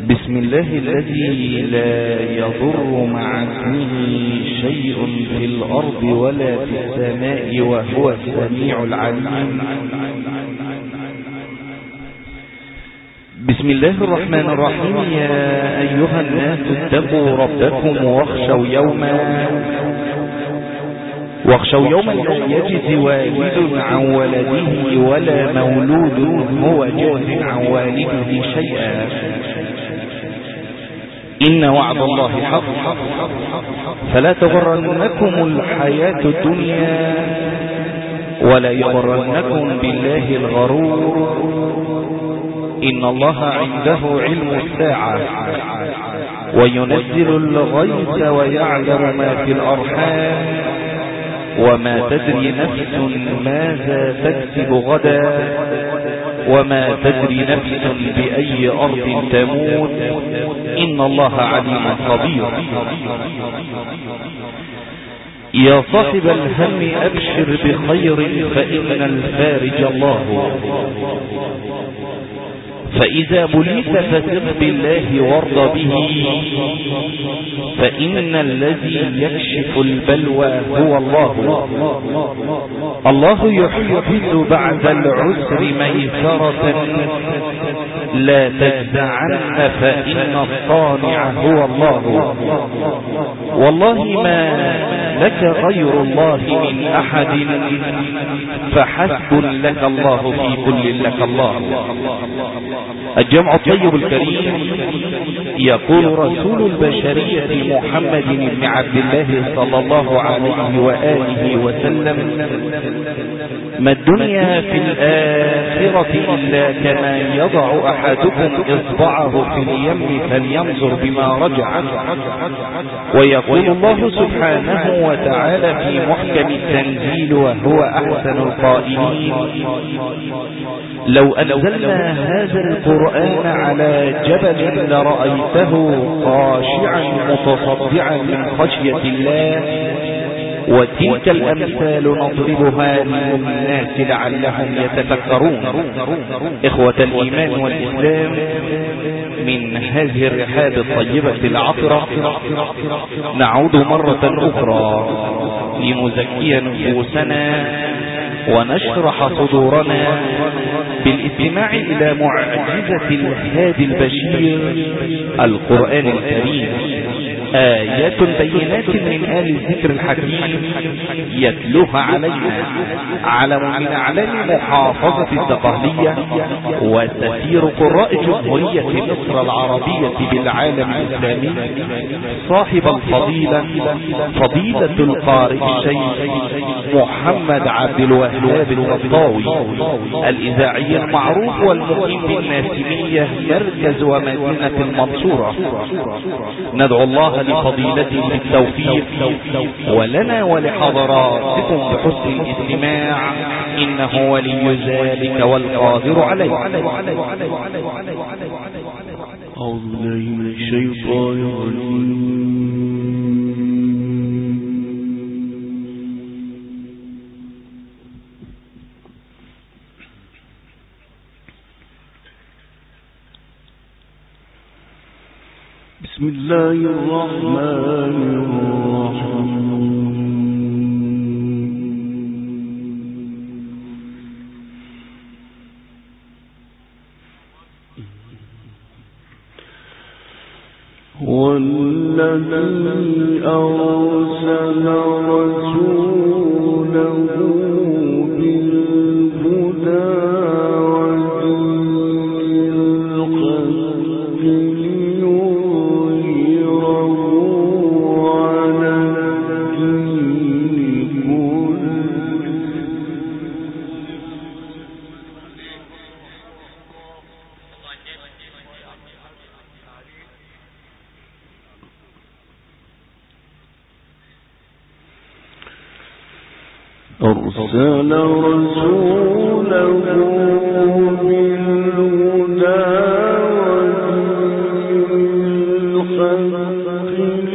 بسم الله الذي لا يضر مع اسمه شيء في الأرض ولا في السماء وهو السميع العليم. بسم الله الرحمن الرحيم. يا أيها الناس اتقوا ربكم واخشوا يوما لا يجزي والد عن ولده ولا مولود هو جاز عن والده شيئا، إن وعد الله حق، فلا تغرنكم الحياة الدنيا ولا يغرنكم بالله الغرور، إن الله عنده علم الساعة وينزل الغيث ويعلم ما في الأرحام وما تدري نفس ماذا تكسب غدا وما تدري نفس بأي أرض تموت، إن الله عليم خبير. يا صاحب الهم أبشر بخير فإن الفارج الله، فإذا بليت فثق بالله وارض به، فإن الذي يكشف البلوى هو الله. الله يحدث بعد العسر ميسرة، لا تجزعن فإن الصانع هو الله. والله ما لك غير الله من أحد، فحسب لك الله في كل لك الله. الجمع الطيب الكريم. يقول رسول البشرية محمد بن عبد الله صلى الله عليه وآله وسلم: ما الدنيا في الآخرة إلا كما يضع أحدكم إصبعه في اليم فلينظر بما رجع. ويقول الله سبحانه وتعالى في محكم التنزيل وهو أحسن القائلين: لو أنزلنا هذا القرآن على جبل لرأيته خاشعا متصدعا من خشية الله، وتلك الأمثال نضربها للناس لعلهم يتفكرون. إخوة الإيمان والإسلام، من هذه الرحاب الطيبة العطرة نعود مرة أخرى لنزكي نفوسنا ونشرح صدورنا بالاستماع إلى معجزة الهادي البشير القرآن الكريم، آيات بينات من آل الذكر الحكيم يتلوها علينا علم من أعلام محافظة الدقهلية وسفير قراء جمهورية مصر العربية بالعالم الإسلامي، صاحب الفضيلة فضيلة القارئ الشيخ محمد عبد الوهاب الطاوي، الإذاعي المعروف والمقيم بالناسمية مركز ومدينة المنصورة. ندعو الله لفضيلته بالتوفيق ولنا ولحضراتكم بحسن الاستماع، إنه ولي ذلك والقادر عليه. أعوذ بالله من الشيطان الرجيم. بسم الله الرحمن الرحيم. والذي أرسل رسوله بالهدى أرسل رسوله بالهدى والحق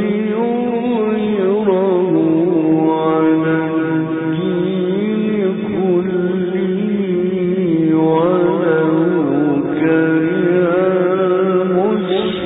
ليظهره على الدين كله ولو كره المشركون.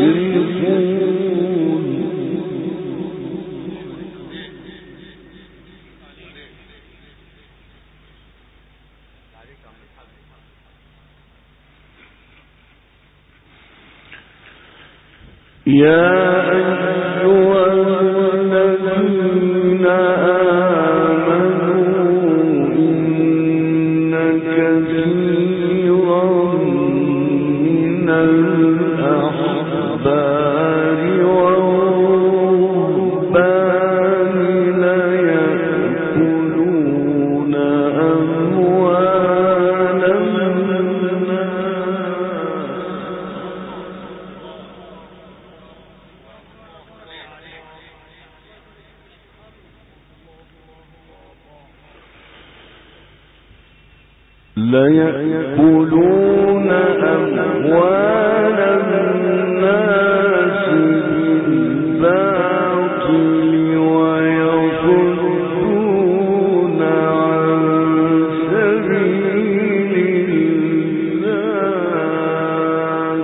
ليأكلون أموال الناس بالباطل ويصدون عن سبيل الله.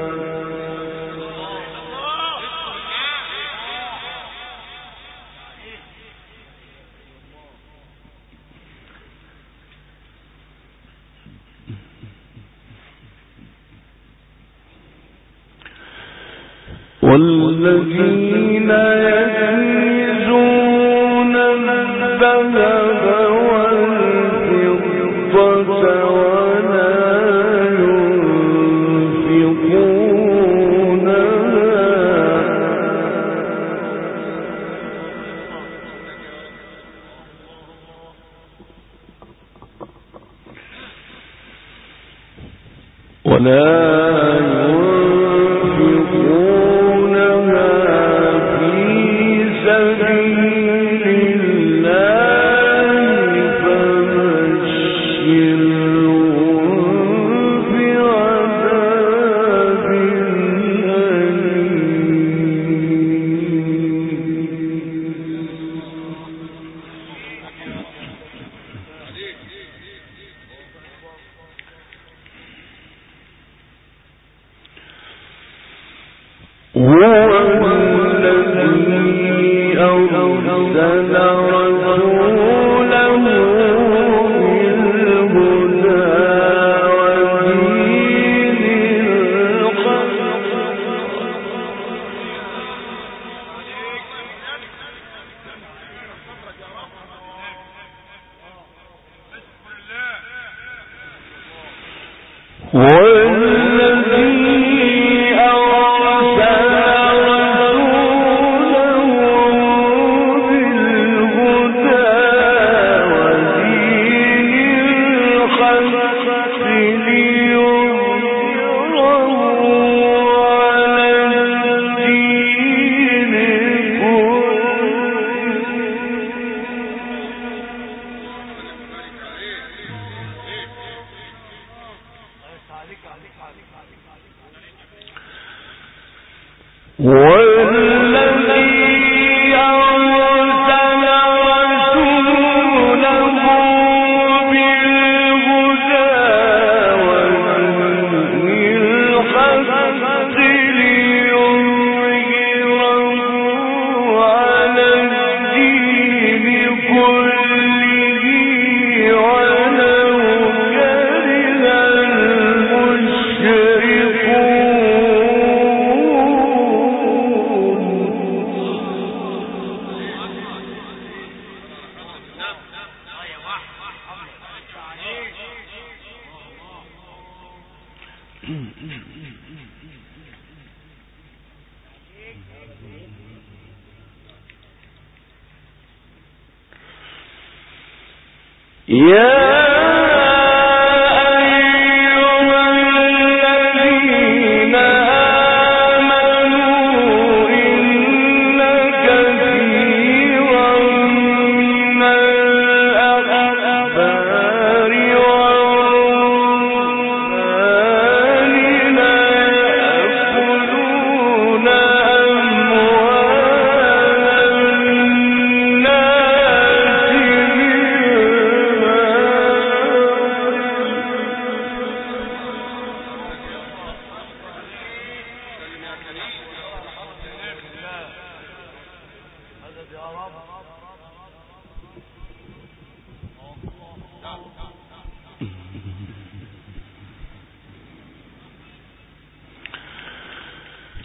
والذين يكنزون الذهب والفضة ولا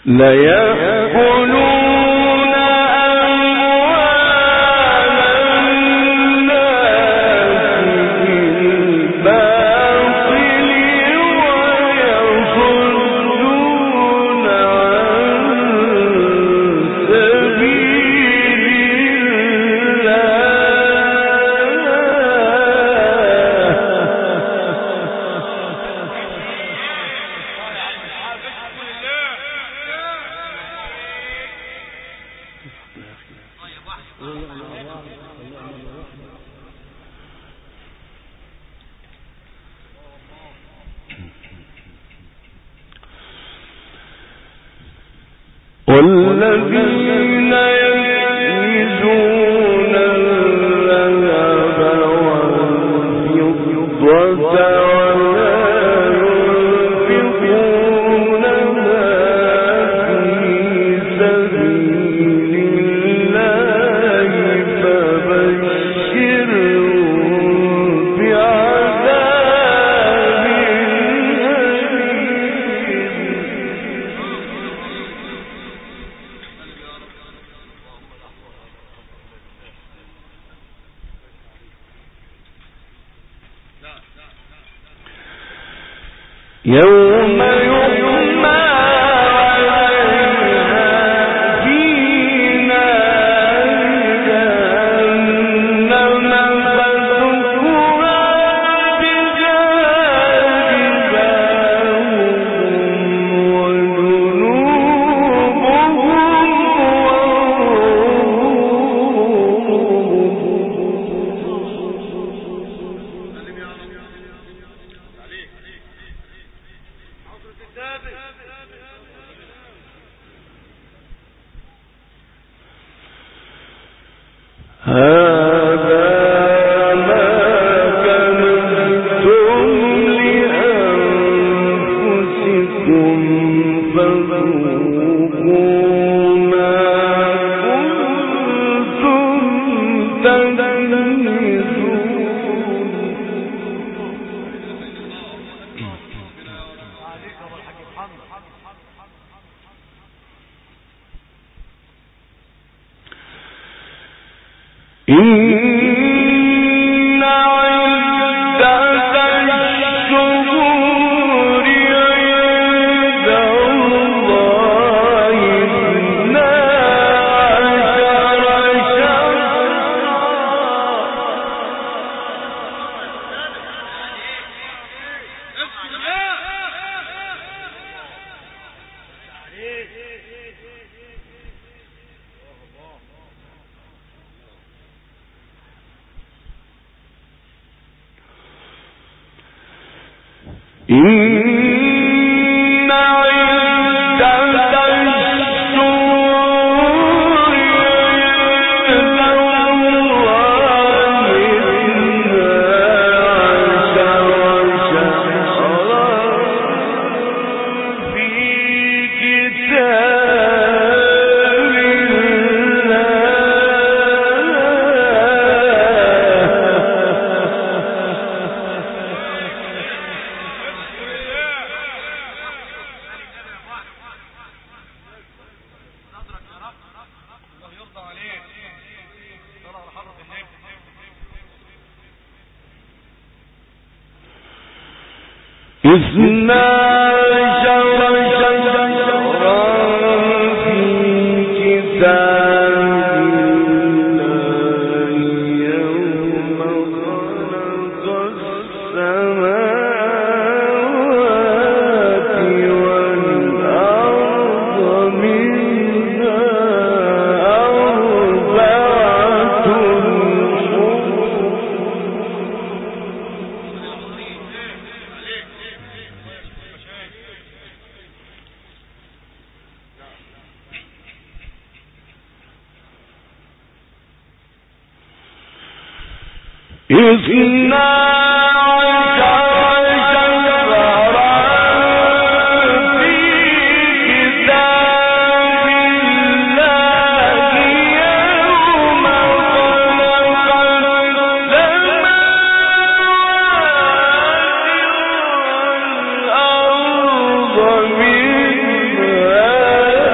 ليأكلون أموال الناس بالباطل ويصدون عن سبيل والذين يكنزون الذهب والفضة ولا ينفقونها في سبيل الله فبشرهم بعذاب يوم يحمى عليها في نار جهنم فتكوى بجانبهم هذا ما كنتم لأنفسكم فذوقوا ما كنتم تكنزون. إن عدة الشهور عند الله 12 إن عدة الشهور عند الله 12 شهرا في كتاب إثنا عشر شهرا في كتاب الله يوم خلق السماوات والأرض منها أربعة إثنا عشر شهرا في كتاب الله يوم خلق السماوات والأرض منها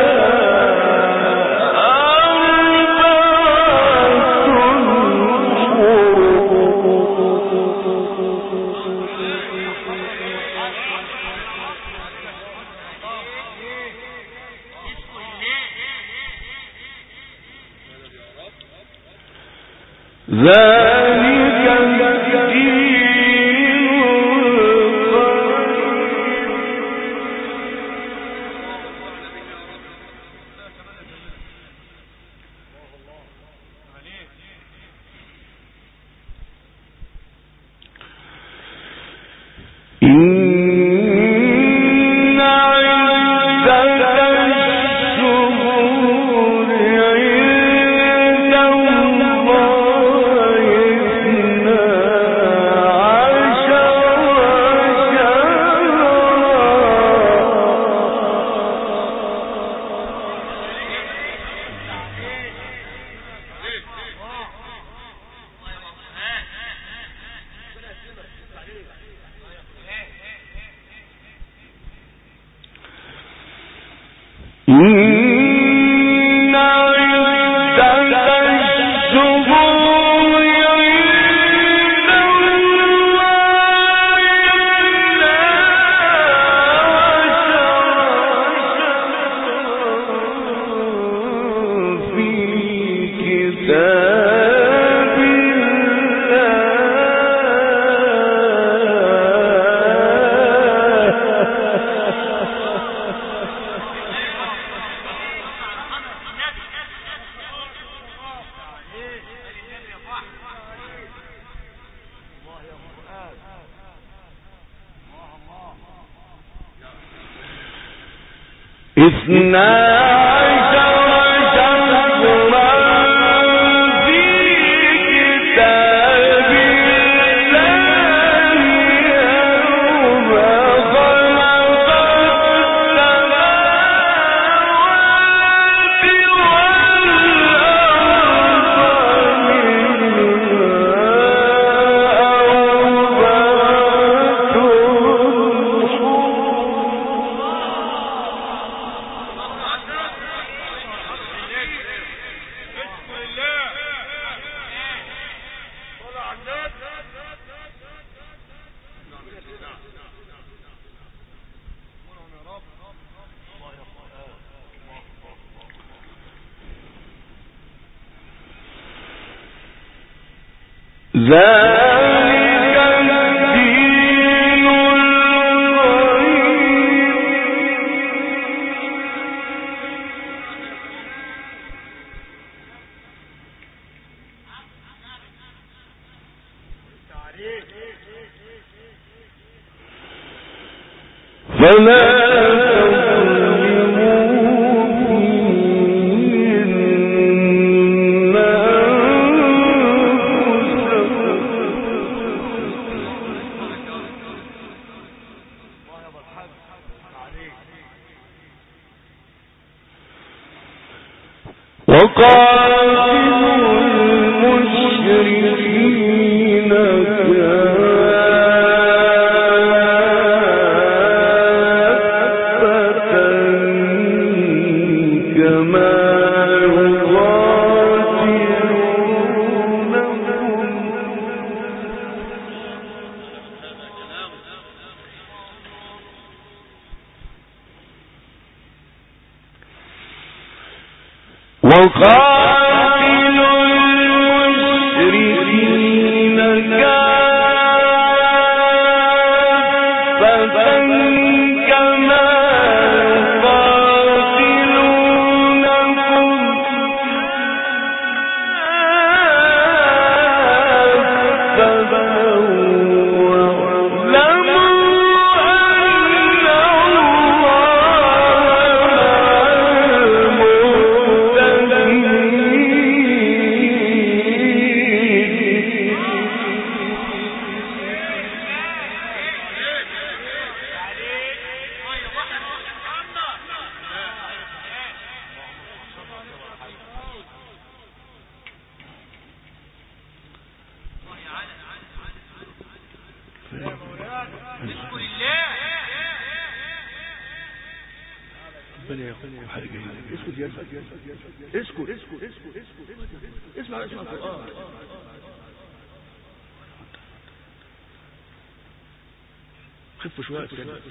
خفوا شوية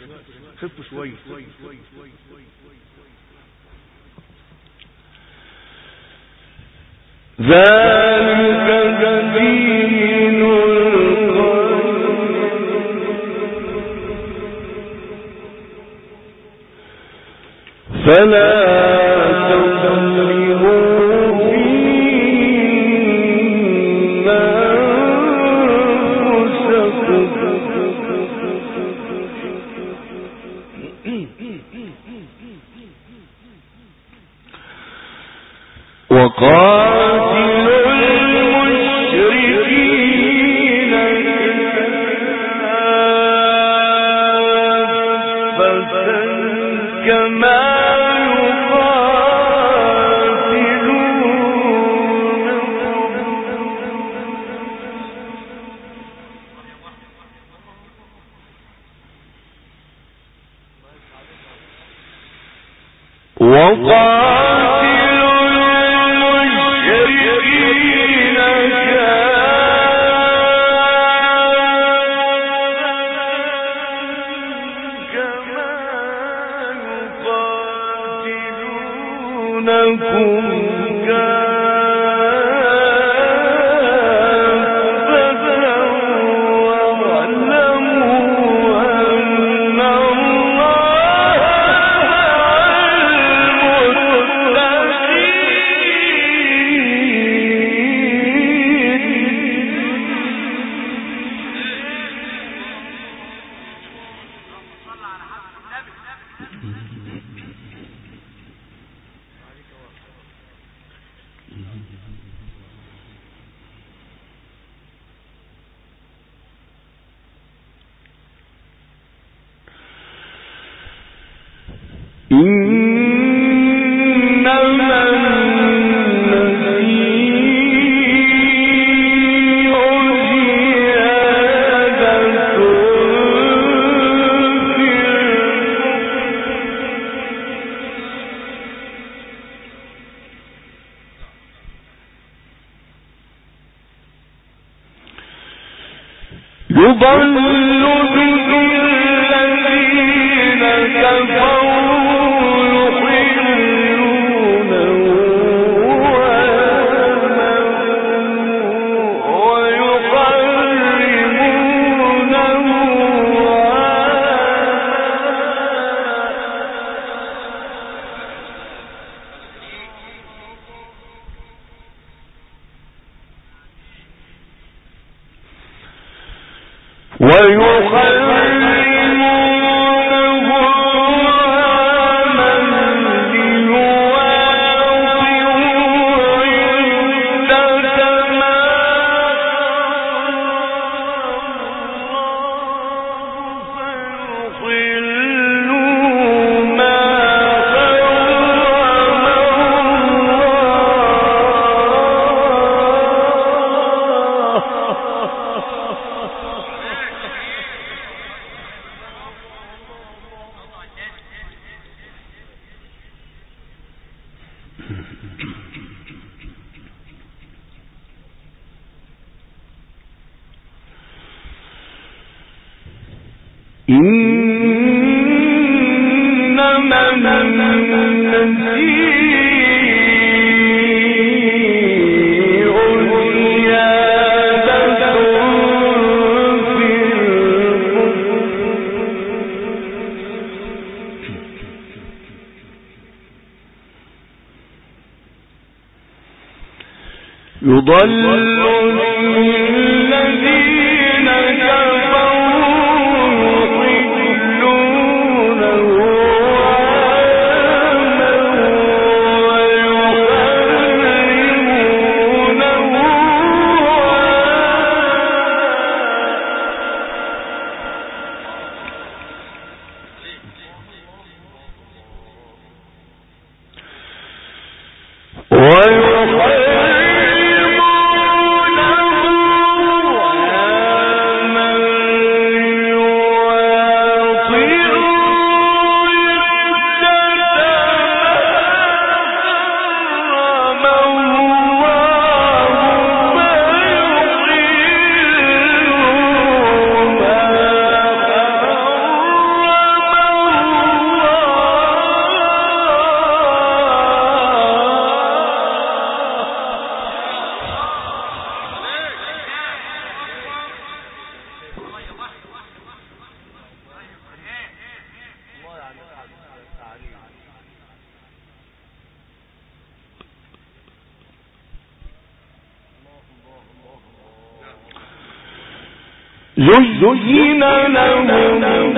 خفوا شوية. ذلك ويحرمونه زين لهم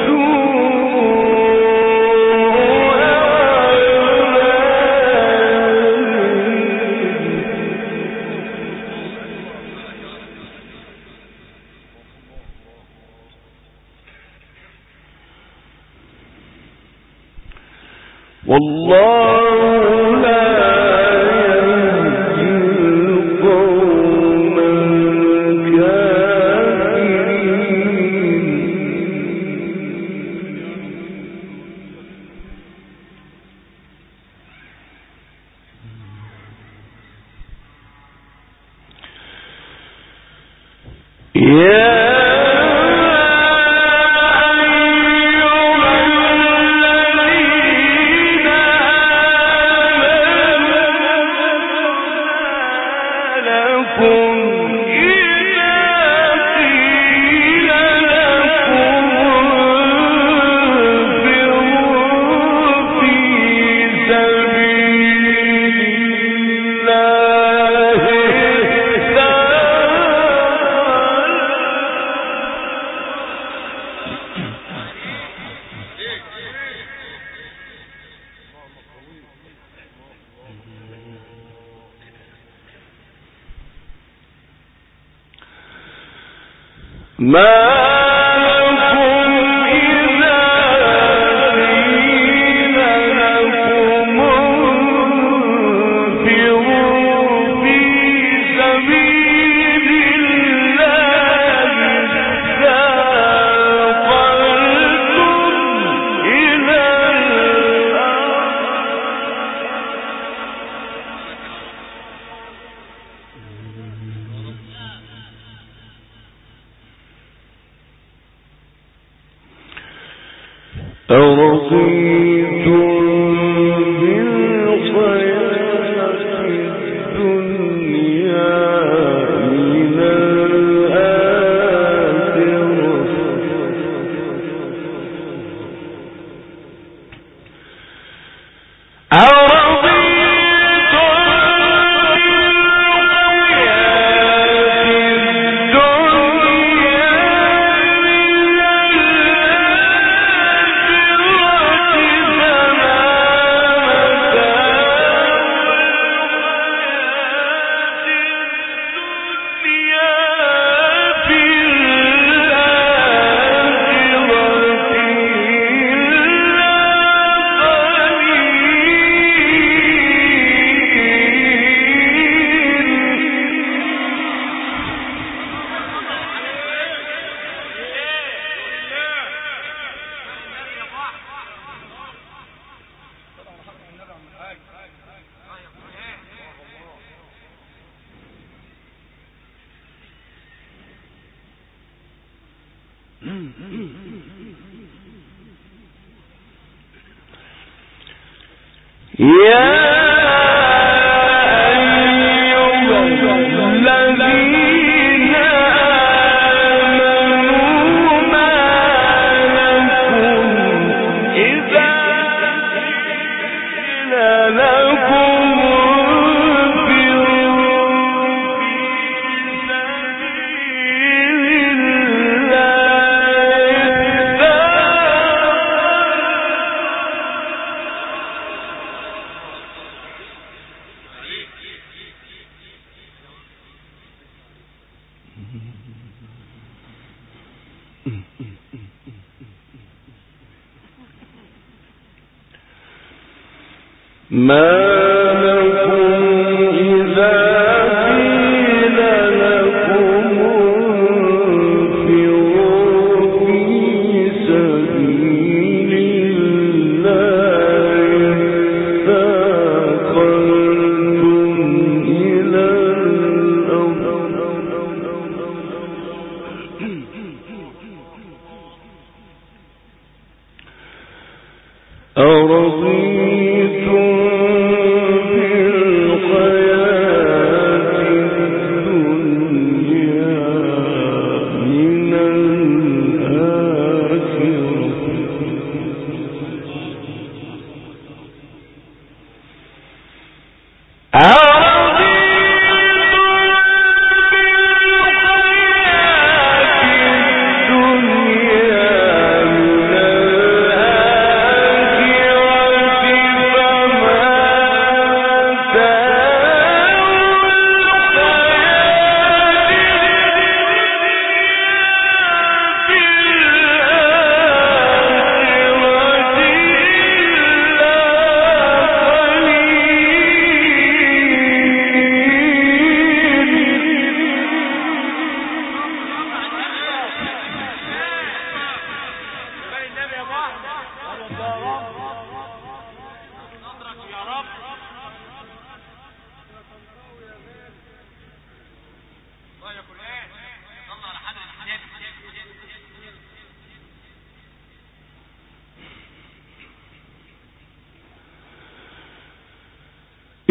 والله لا يهدي القوم الكافرين.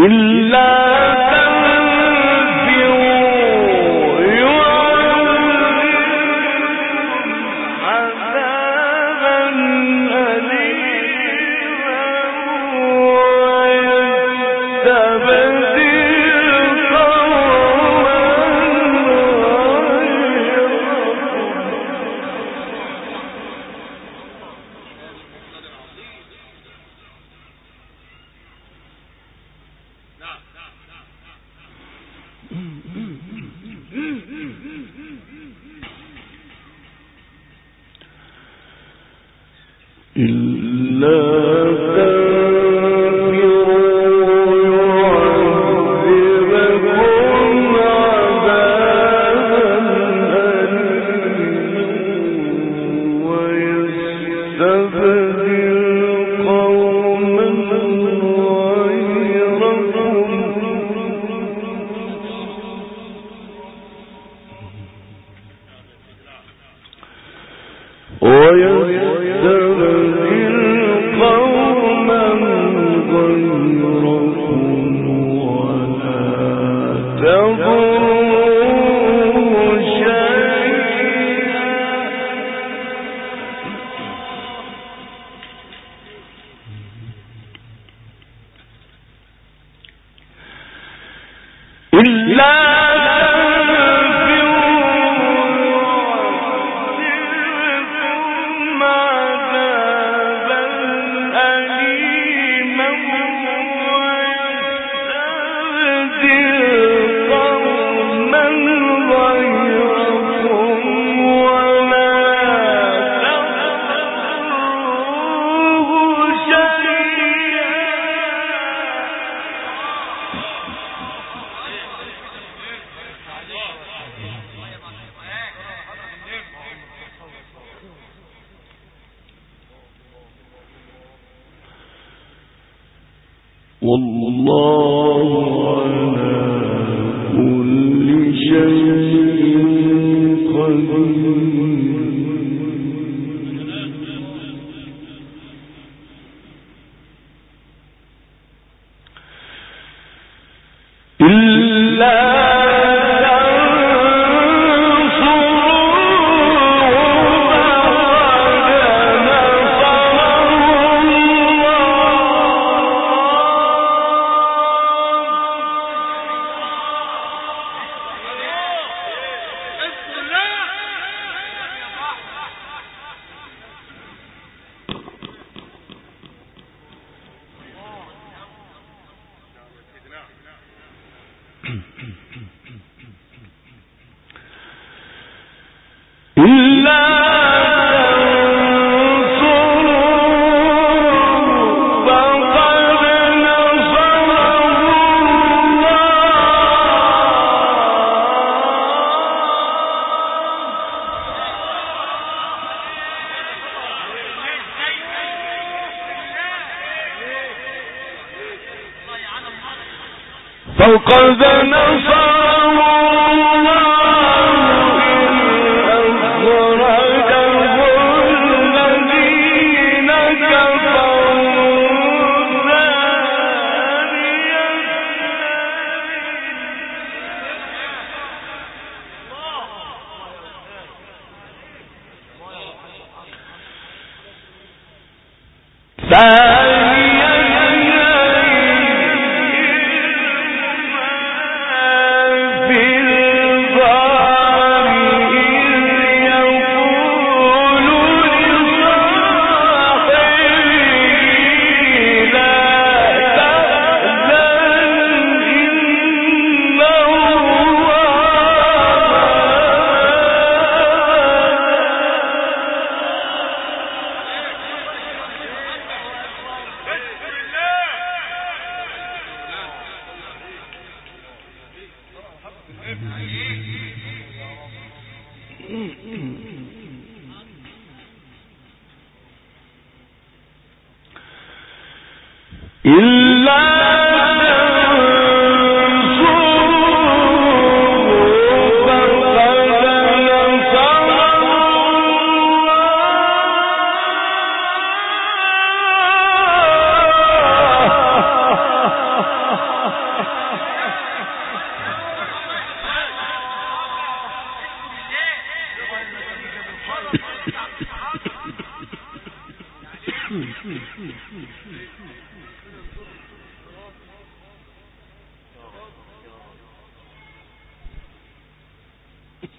فقد نصره الله إذ أخرجه الذين كفروا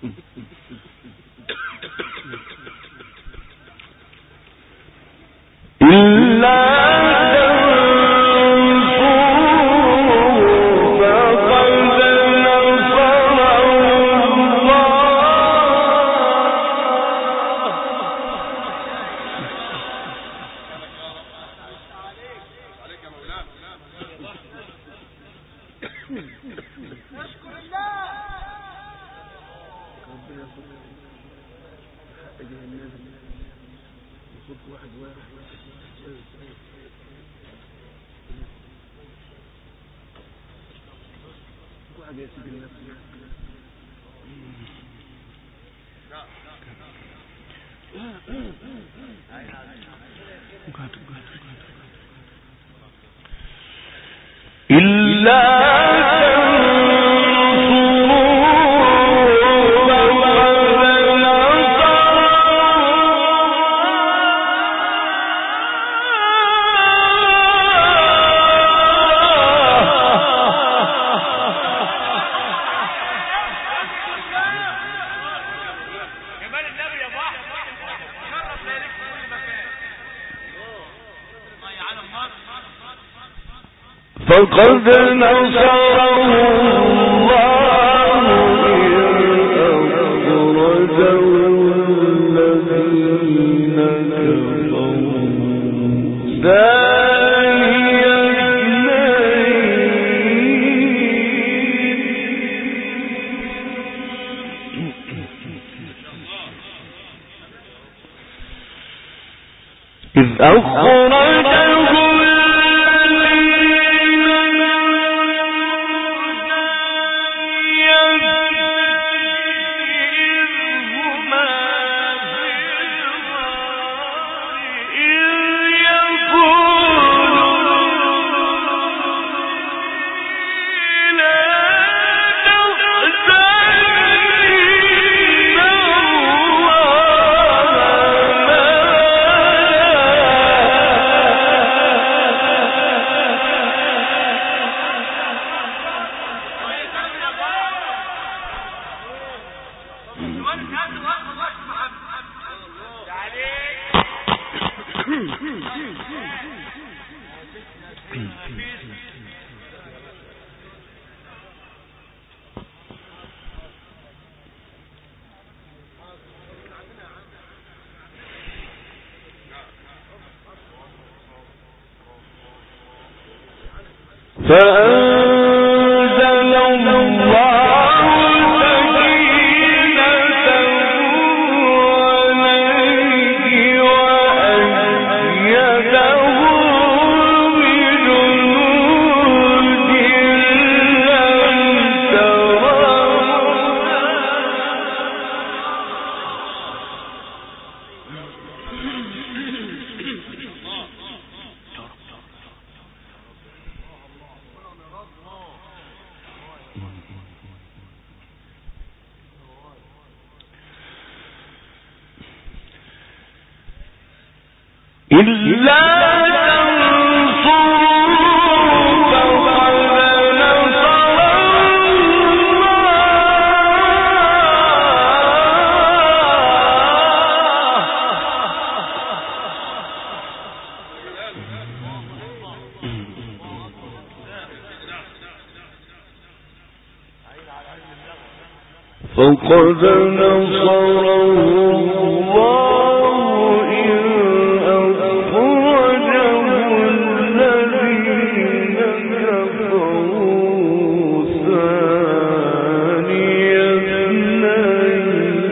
فقد نصره الله إذ أخرجه الذين كفروا ثاني اثنين إذ أخرجه فأنزل الله سكينته عليه وأيده بجنود لم إلا فقد نصره الله إذ أخرجه الذين كفروا ثاني اثنين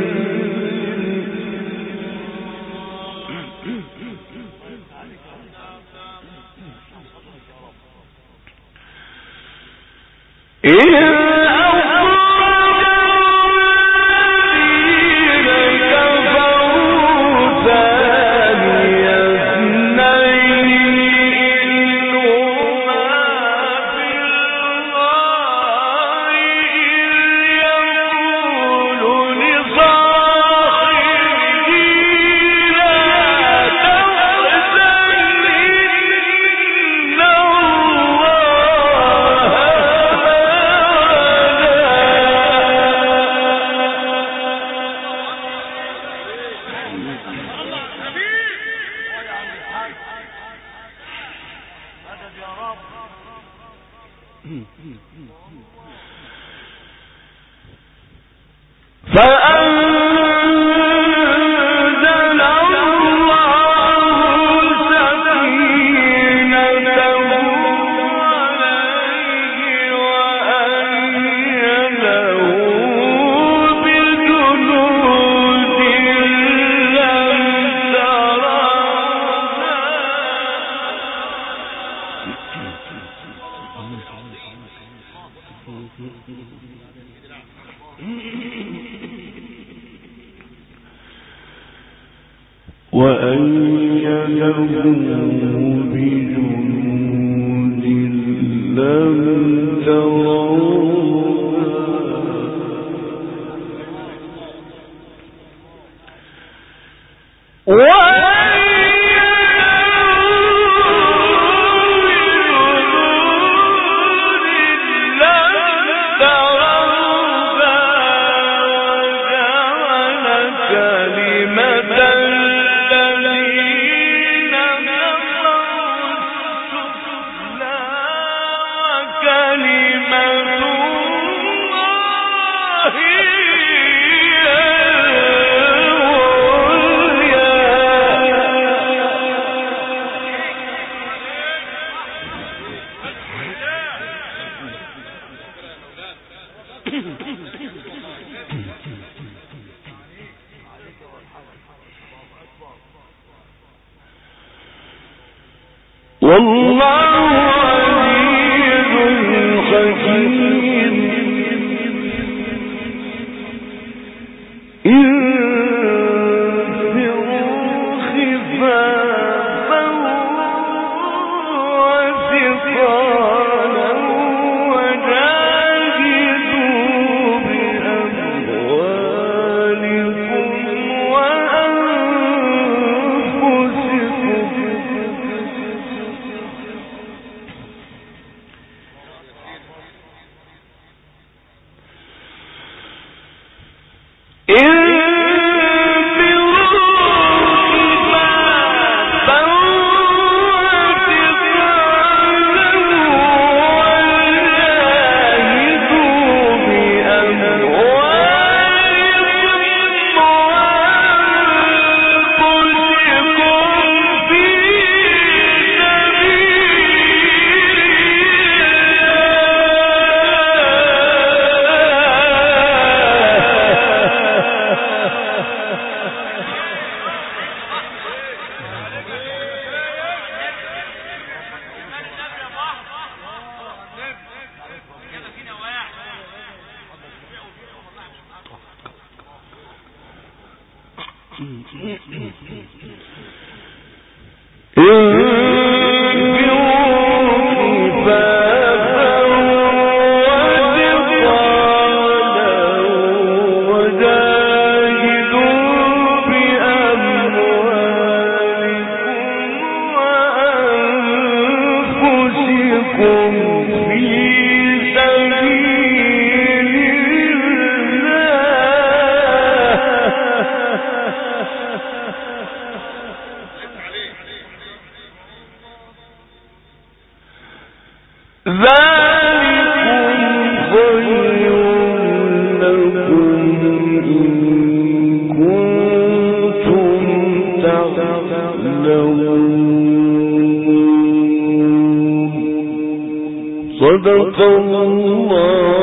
صدق الله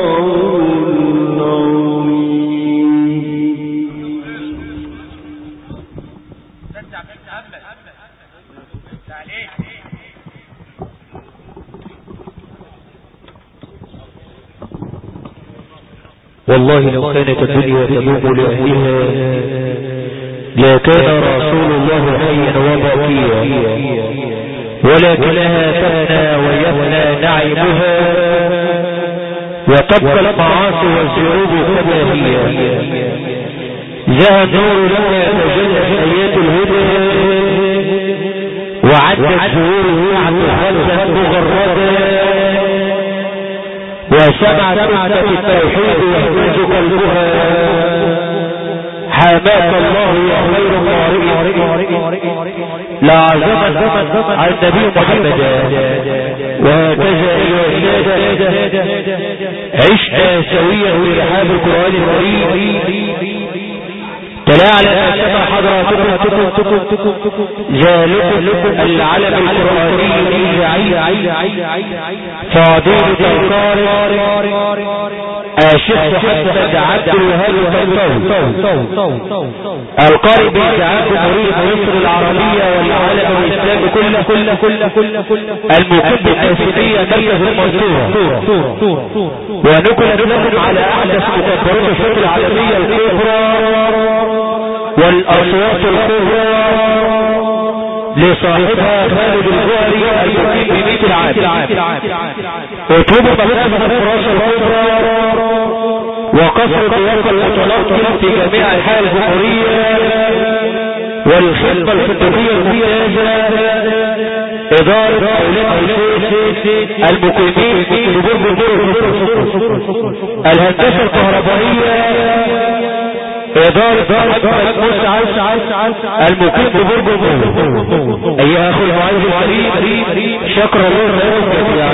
والله لو كانت الدنيا تدوم لأهلها لكان رسول الله حيا وباقيا، ولكنها تفنى ويفنى نعيمها وتبقى المعاصي والذنوب كما هي. جاء النور لما تجلت آيات الهدى وعدت شهوره عطفا مغردا، وسمعت وحدة التوحيد يهتز قلبها. حماك الله يا خير قارئ لعظمت على النبي محمد. وهكذا أيها السادة عشنا سويا في رحاب القرآن الكريم. تلاعلم أشبه حضراتكم ذلكم العلم القرآني الجعيد فاضل القارئ الشيخ محمد عبد الوهاب القارئ بإذاعات جمهورية مصر العربية والعالم الإسلامي كله المقيم بالتنسيقية مركز المنصورة. ونقلت لكم على أحدث مكبرات الصوت العالمية الكبرى والأصوات الكبرى لصاحبها خالد الجوهري المقيم بميت العام. اطلبوا مبادئ الفراشة الكبرى وقصر ضيافة المتنقل في جميع أنحاء الجمهورية والخدمة الفندقية الممتازة إدارة المقيمين في برج الهندسة الكهربائية إدارة مسعد المقيم ببرج. أيها أخو المعلم الكريم شكرا الله لكم جميعا.